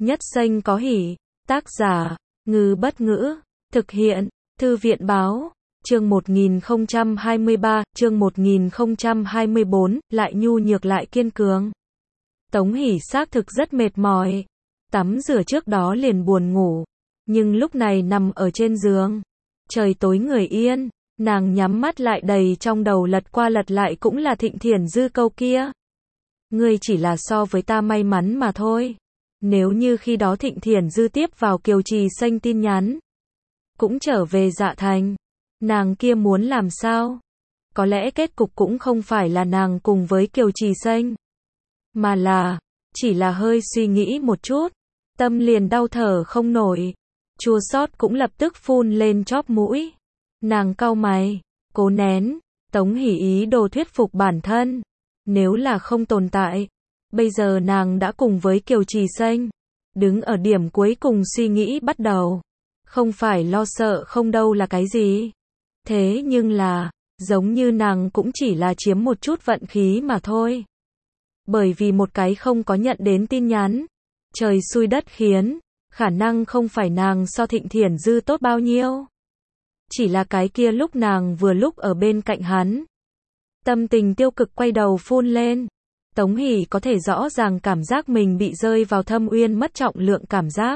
Nhất Xanh có hỉ. Tác giả, Ngư Bất Ngữ. Thực hiện, Thư viện Báo. Chương 1023, chương 1024, lại nhu nhược lại kiên cường. Tống Hỷ xác thực rất mệt mỏi. Tắm rửa trước đó liền buồn ngủ. Nhưng lúc này nằm ở trên giường. Trời tối người yên. Nàng nhắm mắt lại, đầy trong đầu lật qua lật lại cũng là Thịnh Thiển Dư câu kia. Ngươi chỉ là so với ta may mắn mà thôi. Nếu như khi đó Thịnh Thiển Dư tiếp vào Kiều Trì Xanh tin nhắn, cũng trở về Dạ Thành, nàng kia muốn làm sao? Có lẽ kết cục cũng không phải là nàng cùng với Kiều Trì Xanh, mà là, chỉ là hơi suy nghĩ một chút, tâm liền đau thở không nổi, chua xót cũng lập tức phun lên chóp mũi. Nàng cau mày, cố nén. Tống Hỷ ý đồ thuyết phục bản thân, nếu là không tồn tại, bây giờ nàng đã cùng với Kiều Trì Xanh, đứng ở điểm cuối cùng suy nghĩ bắt đầu. Không phải lo sợ không đâu là cái gì. Thế nhưng là, giống như nàng cũng chỉ là chiếm một chút vận khí mà thôi. Bởi vì một cái không có nhận đến tin nhắn, trời xui đất khiến, khả năng không phải nàng so Thịnh Thiển Dư tốt bao nhiêu. Chỉ là cái kia lúc nàng vừa lúc ở bên cạnh hắn. Tâm tình tiêu cực quay đầu phun lên. Tống Hỷ có thể rõ ràng cảm giác mình bị rơi vào thâm uyên mất trọng lượng cảm giác.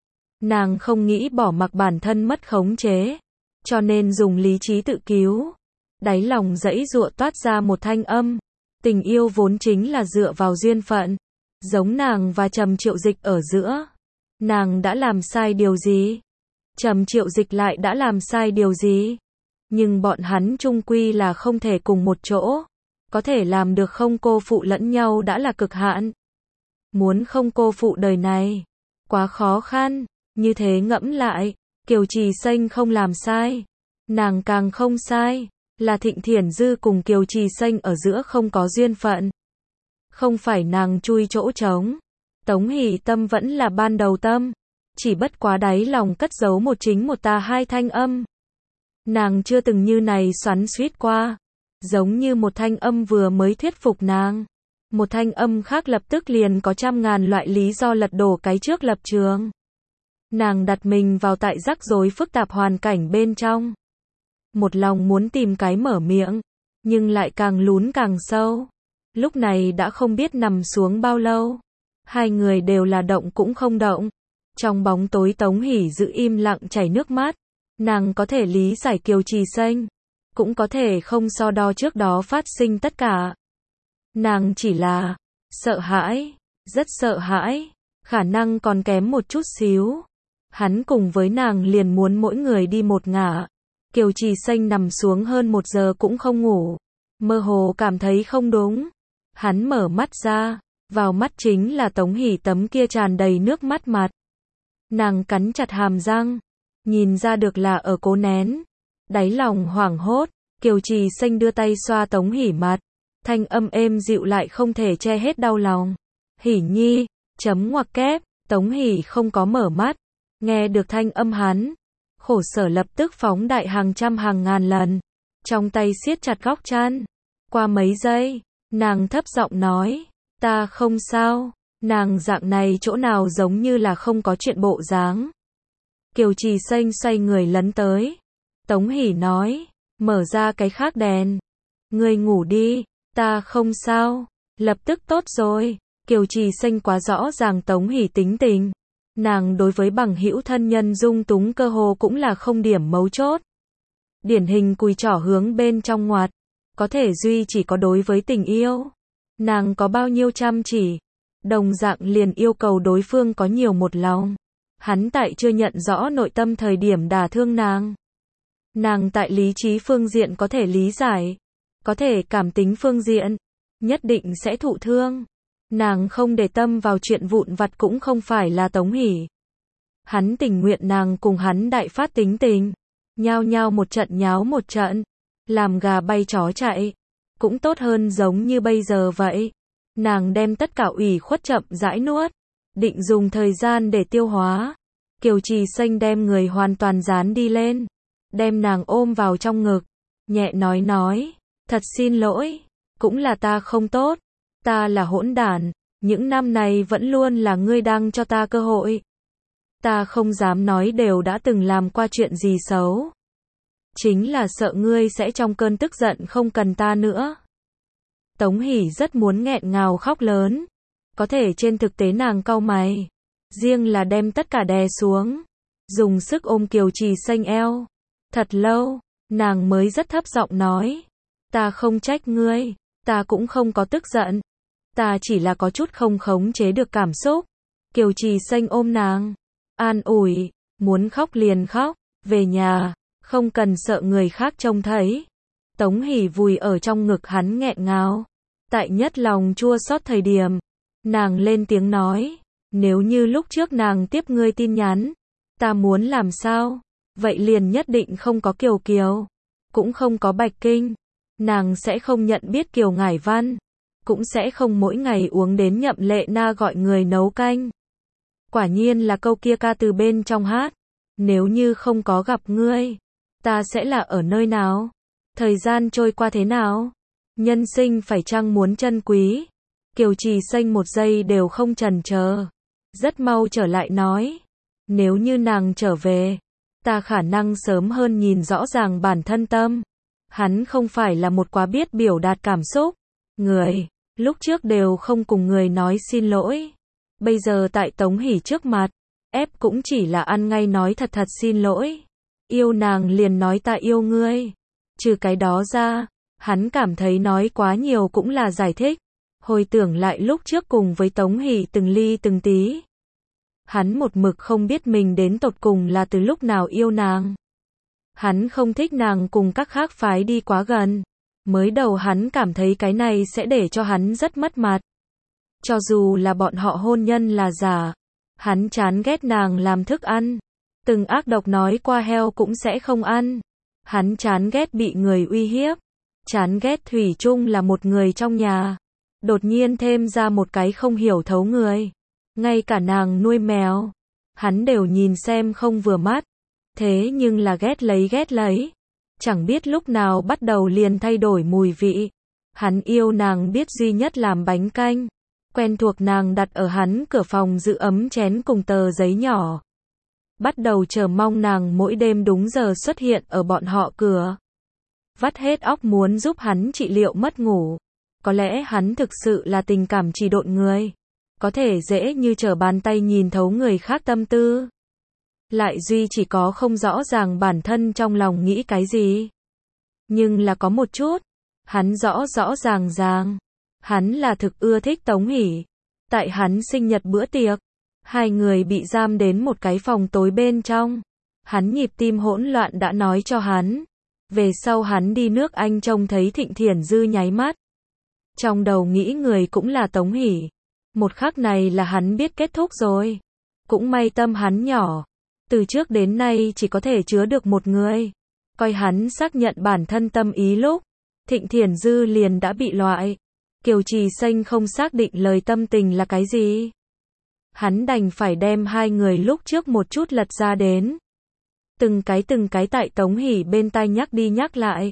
Nàng không nghĩ bỏ mặc bản thân mất khống chế, cho nên dùng lý trí tự cứu. Đáy lòng giãy giụa toát ra một thanh âm. Tình yêu vốn chính là dựa vào duyên phận. Giống nàng và Trầm Triệu Dịch ở giữa. Nàng đã làm sai điều gì? Trầm Triệu Dịch lại đã làm sai điều gì? Nhưng bọn hắn chung quy là không thể cùng một chỗ. Có thể làm được không cô phụ lẫn nhau đã là cực hạn. Muốn không cô phụ đời này, quá khó khăn. Như thế ngẫm lại, Kiều Trì Xanh không làm sai. Nàng càng không sai, là Thịnh Thiển Dư cùng Kiều Trì Xanh ở giữa không có duyên phận. Không phải nàng chui chỗ trống. Tống Hỷ tâm vẫn là ban đầu tâm. Chỉ bất quá đáy lòng cất giấu một chính một tà hai thanh âm. Nàng chưa từng như này xoắn xuýt qua. Giống như một thanh âm vừa mới thuyết phục nàng. Một thanh âm khác lập tức liền có trăm ngàn loại lý do lật đổ cái trước lập trường. Nàng đặt mình vào tại rắc rối phức tạp hoàn cảnh bên trong. Một lòng muốn tìm cái mở miệng, nhưng lại càng lún càng sâu. Lúc này đã không biết nằm xuống bao lâu. Hai người đều là động cũng không động. Trong bóng tối Tống Hỷ giữ im lặng chảy nước mắt. Nàng có thể lý giải Kiều Trì Xanh, cũng có thể không so đo trước đó phát sinh tất cả. Nàng chỉ là sợ hãi, rất sợ hãi, khả năng còn kém một chút xíu. Hắn cùng với nàng liền muốn mỗi người đi một ngả. Kiều Trì Xanh nằm xuống hơn 1 giờ cũng không ngủ. Mơ hồ cảm thấy không đúng. Hắn mở mắt ra, vào mắt chính là Tống Hỷ tấm kia tràn đầy nước mắt mặt. Nàng cắn chặt hàm răng, nhìn ra được là ở cố nén. Đáy lòng hoảng hốt, Kiều Trì Xanh đưa tay xoa Tống Hỷ mặt. Thanh âm êm dịu lại không thể che hết đau lòng. Hỷ nhi, chấm ngoặc kép. Tống Hỷ không có mở mắt. Nghe được thanh âm hắn, khổ sở lập tức phóng đại hàng trăm hàng ngàn lần. Trong tay siết chặt góc chăn. Qua mấy giây, nàng thấp giọng nói, ta không sao. Nàng dạng này chỗ nào giống như là không có chuyện bộ dáng. Kiều Trì Xanh xoay người lấn tới. Tống Hỷ nói, mở ra cái khác đèn. Ngươi ngủ đi, ta không sao. Lập tức tốt rồi. Kiều Trì Xanh quá rõ ràng Tống Hỷ tính tình. Nàng đối với bằng hữu thân nhân dung túng cơ hồ cũng là không điểm mấu chốt. Điển hình cùi trỏ hướng bên trong ngoặt. Có thể duy chỉ có đối với tình yêu. Nàng có bao nhiêu chăm chỉ. Đồng dạng liền yêu cầu đối phương có nhiều một lòng. Hắn tại chưa nhận rõ nội tâm thời điểm đả thương nàng. Nàng tại lý trí phương diện có thể lý giải. Có thể cảm tính phương diện. Nhất định sẽ thụ thương. Nàng không để tâm vào chuyện vụn vặt cũng không phải là Tống Hỷ. Hắn tình nguyện nàng cùng hắn đại phát tính tình. Nhao nhao một trận nháo một trận. Làm gà bay chó chạy. Cũng tốt hơn giống như bây giờ vậy. Nàng đem tất cả ủy khuất chậm rãi nuốt. Định dùng thời gian để tiêu hóa. Kiều Trì Xanh đem người hoàn toàn dán đi lên. Đem nàng ôm vào trong ngực. Nhẹ nói. Thật xin lỗi. Cũng là ta không tốt. Ta là hỗn đản. Những năm này vẫn luôn là ngươi đang cho ta cơ hội. Ta không dám nói đều đã từng làm qua chuyện gì xấu. Chính là sợ ngươi sẽ trong cơn tức giận không cần ta nữa. Tống Hỷ rất muốn nghẹn ngào khóc lớn. Có thể trên thực tế nàng cau mày. Riêng là đem tất cả đè xuống. Dùng sức ôm Kiều Trì Xanh eo. Thật lâu, nàng mới rất thấp giọng nói. Ta không trách ngươi. Ta cũng không có tức giận. Ta chỉ là có chút không khống chế được cảm xúc. Kiều Trì Xanh ôm nàng. An ủi. Muốn khóc liền khóc. Về nhà. Không cần sợ người khác trông thấy. Tống Hỷ vùi ở trong ngực hắn nghẹn ngào. Tại nhất lòng chua xót thời điểm. Nàng lên tiếng nói. Nếu như lúc trước nàng tiếp ngươi tin nhắn. Ta muốn làm sao? Vậy liền nhất định không có Kiều Kiều. Cũng không có Bạch Kinh. Nàng sẽ không nhận biết Kiều Ngải Văn. Cũng sẽ không mỗi ngày uống đến Nhậm Lệ Na gọi người nấu canh. Quả nhiên là câu kia ca từ bên trong hát. Nếu như không có gặp ngươi. Ta sẽ là ở nơi nào? Thời gian trôi qua thế nào? Nhân sinh phải chăng muốn trân quý? Kiều Trì Xanh một giây đều không chần chờ. Rất mau trở lại nói. Nếu như nàng trở về. Ta khả năng sớm hơn nhìn rõ ràng bản thân tâm. Hắn không phải là một quá biết biểu đạt cảm xúc. Người. Lúc trước đều không cùng người nói xin lỗi. Bây giờ tại Tống Hỷ trước mặt. Ép cũng chỉ là ăn ngay nói thật thật xin lỗi. Yêu nàng liền nói ta yêu ngươi. Trừ cái đó ra, hắn cảm thấy nói quá nhiều cũng là giải thích. Hồi tưởng lại lúc trước cùng với Tống Hỷ từng ly từng tí. Hắn một mực không biết mình đến tột cùng là từ lúc nào yêu nàng. Hắn không thích nàng cùng các khác phái đi quá gần. Mới đầu hắn cảm thấy cái này sẽ để cho hắn rất mất mặt. Cho dù là bọn họ hôn nhân là giả. Hắn chán ghét nàng làm thức ăn. Từng ác độc nói qua heo cũng sẽ không ăn. Hắn chán ghét bị người uy hiếp. Chán ghét thủy chung là một người trong nhà. Đột nhiên thêm ra một cái không hiểu thấu người. Ngay cả nàng nuôi mèo. Hắn đều nhìn xem không vừa mắt. Thế nhưng là ghét lấy. Chẳng biết lúc nào bắt đầu liền thay đổi mùi vị. Hắn yêu nàng biết duy nhất làm bánh canh. Quen thuộc nàng đặt ở hắn cửa phòng giữ ấm chén cùng tờ giấy nhỏ. Bắt đầu chờ mong nàng mỗi đêm đúng giờ xuất hiện ở bọn họ cửa. Vắt hết óc muốn giúp hắn trị liệu mất ngủ. Có lẽ hắn thực sự là tình cảm trì độn người. Có thể dễ như trở bàn tay nhìn thấu người khác tâm tư. Lại duy chỉ có không rõ ràng bản thân trong lòng nghĩ cái gì. Nhưng là có một chút. Hắn rõ ràng. Hắn là thực ưa thích Tống Hỷ. Tại hắn sinh nhật bữa tiệc. Hai người bị giam đến một cái phòng tối bên trong. Hắn nhịp tim hỗn loạn đã nói cho hắn. Về sau hắn đi nước Anh trông thấy Thịnh Thiển Dư nháy mắt. Trong đầu nghĩ người cũng là Tống Hỷ. Một khắc này là hắn biết kết thúc rồi. Cũng may tâm hắn nhỏ. Từ trước đến nay chỉ có thể chứa được một người. Coi hắn xác nhận bản thân tâm ý lúc. Thịnh Thiển Dư liền đã bị loại. Kiều Trì Xanh không xác định lời tâm tình là cái gì. Hắn đành phải đem hai người lúc trước một chút lật ra đến. Từng cái tại Tống Hỷ bên tai nhắc đi nhắc lại.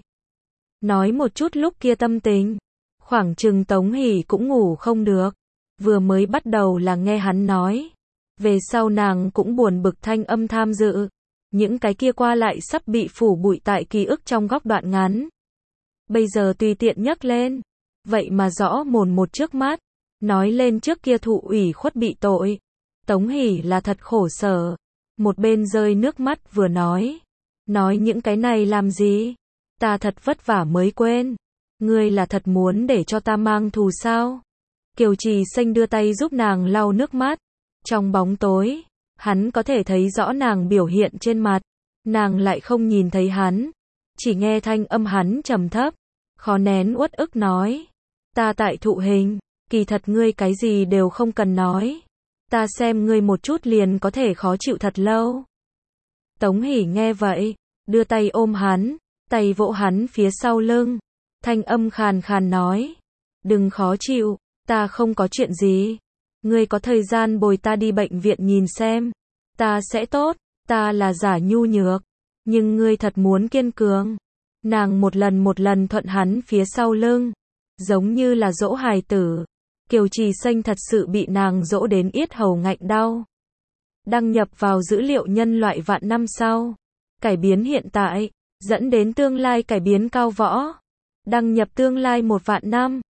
Nói một chút lúc kia tâm tình. Khoảng chừng Tống Hỷ cũng ngủ không được. Vừa mới bắt đầu là nghe hắn nói. Về sau nàng cũng buồn bực thanh âm tham dự. Những cái kia qua lại sắp bị phủ bụi tại ký ức trong góc đoạn ngắn. Bây giờ tùy tiện nhắc lên. Vậy mà rõ mồn một trước mắt. Nói lên trước kia thụ ủy khuất bị tội. Tống Hỷ là thật khổ sở. Một bên rơi nước mắt vừa nói. Nói những cái này làm gì? Ta thật vất vả mới quên. Ngươi là thật muốn để cho ta mang thù sao? Kiều Trì Xanh đưa tay giúp nàng lau nước mắt. Trong bóng tối, hắn có thể thấy rõ nàng biểu hiện trên mặt. Nàng lại không nhìn thấy hắn. Chỉ nghe thanh âm hắn trầm thấp. Khó nén uất ức nói. Ta tại thụ hình. Kỳ thật ngươi cái gì đều không cần nói. Ta xem ngươi một chút liền có thể khó chịu thật lâu. Tống Hỷ nghe vậy. Đưa tay ôm hắn. Tay vỗ hắn phía sau lưng. Thanh âm khàn khàn nói. Đừng khó chịu. Ta không có chuyện gì. Ngươi có thời gian bồi ta đi bệnh viện nhìn xem. Ta sẽ tốt. Ta là giả nhu nhược. Nhưng ngươi thật muốn kiên cường. Nàng một lần thuận hắn phía sau lưng. Giống như là dỗ hài tử. Kiều Trì Xanh thật sự bị nàng dỗ đến yết hầu ngạnh đau. Đăng nhập vào dữ liệu nhân loại vạn năm sau. Cải biến hiện tại, dẫn đến tương lai cải biến cao võ. Đăng nhập tương lai 1 vạn năm.